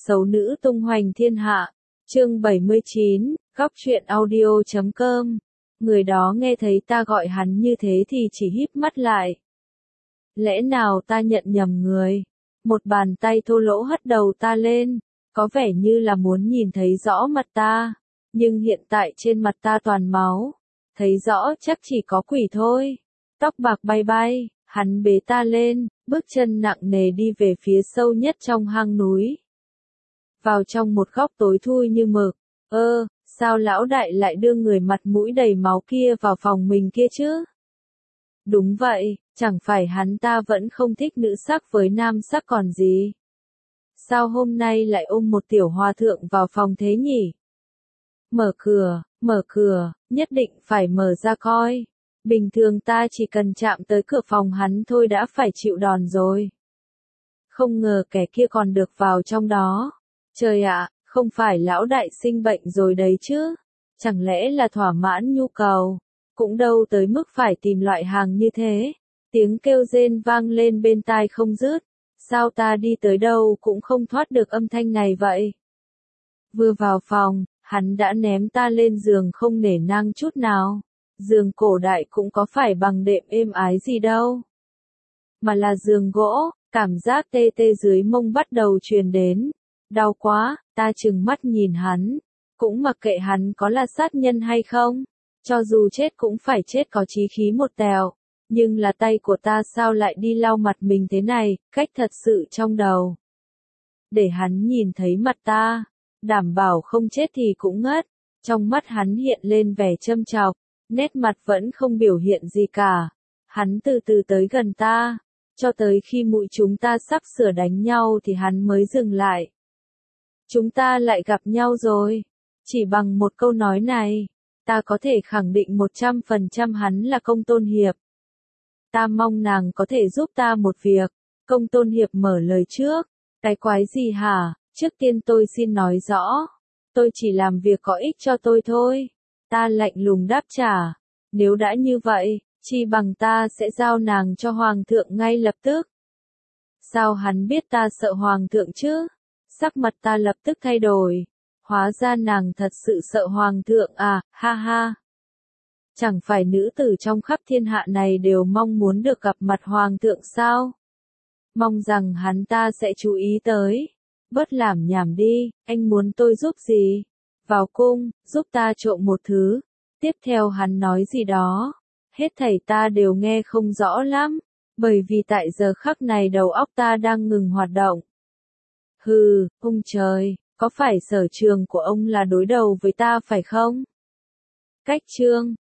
Xấu nữ tung hoành thiên hạ. Chương 79, góc truyện audio.com. Người đó nghe thấy ta gọi hắn như thế thì chỉ híp mắt lại. Lẽ nào ta nhận nhầm người? Một bàn tay thô lỗ hất đầu ta lên, có vẻ như là muốn nhìn thấy rõ mặt ta, nhưng hiện tại trên mặt ta toàn máu, thấy rõ chắc chỉ có quỷ thôi. Tóc bạc bay bay, hắn bế ta lên, bước chân nặng nề đi về phía sâu nhất trong hang núi. Vào trong một góc tối thui như mực. Sao lão đại lại đưa người mặt mũi đầy máu kia vào phòng mình kia chứ? Đúng vậy, chẳng phải hắn ta vẫn không thích nữ sắc với nam sắc còn gì? Sao hôm nay lại ôm một tiểu hòa thượng vào phòng thế nhỉ? Mở cửa, nhất định phải mở ra coi. Bình thường ta chỉ cần chạm tới cửa phòng hắn thôi đã phải chịu đòn rồi. Không ngờ kẻ kia còn được vào trong đó. Trời ạ, không phải lão đại sinh bệnh rồi đấy chứ? Chẳng lẽ là thỏa mãn nhu cầu? Cũng đâu tới mức phải tìm loại hàng như thế. Tiếng kêu rên vang lên bên tai không dứt. Sao ta đi tới đâu cũng không thoát được âm thanh này vậy? Vừa vào phòng, hắn đã ném ta lên giường không nể nang chút nào. Giường cổ đại cũng có phải bằng đệm êm ái gì đâu. Mà là giường gỗ, cảm giác tê tê dưới mông bắt đầu truyền đến. Đau quá, ta trừng mắt nhìn hắn. Cũng mặc kệ hắn có là sát nhân hay không. Cho dù chết cũng phải chết có chí khí một tèo. Nhưng là tay của ta sao lại đi lau mặt mình thế này, cách thật sự trong đầu. Để hắn nhìn thấy mặt ta, đảm bảo không chết thì cũng ngất. Trong mắt hắn hiện lên vẻ châm chọc, nét mặt vẫn không biểu hiện gì cả. Hắn từ từ tới gần ta, cho tới khi mũi chúng ta sắp sửa đánh nhau thì hắn mới dừng lại. Chúng ta lại gặp nhau rồi. Chỉ bằng một câu nói này, ta có thể khẳng định 100% hắn là Công Tôn Hiệp. Ta mong nàng có thể giúp ta một việc. Công Tôn Hiệp mở lời trước. Cái quái gì hả? Trước tiên tôi xin nói rõ. Tôi chỉ làm việc có ích cho tôi thôi. Ta lạnh lùng đáp trả. Nếu đã như vậy, chi bằng ta sẽ giao nàng cho Hoàng thượng ngay lập tức. Sao hắn biết ta sợ Hoàng thượng chứ? Sắc mặt ta lập tức thay đổi. Hóa ra nàng thật sự sợ Hoàng thượng à, ha ha. Chẳng phải nữ tử trong khắp thiên hạ này đều mong muốn được gặp mặt Hoàng thượng sao? Mong rằng hắn ta sẽ chú ý tới. Bớt làm nhảm đi, anh muốn tôi giúp gì? Vào cung, giúp ta trộm một thứ. Tiếp theo hắn nói gì đó. Hết thảy ta đều nghe không rõ lắm. Bởi vì tại giờ khắc này đầu óc ta đang ngừng hoạt động. Hừ, ông trời, có phải sở trường của ông là đối đầu với ta phải không? Cách chương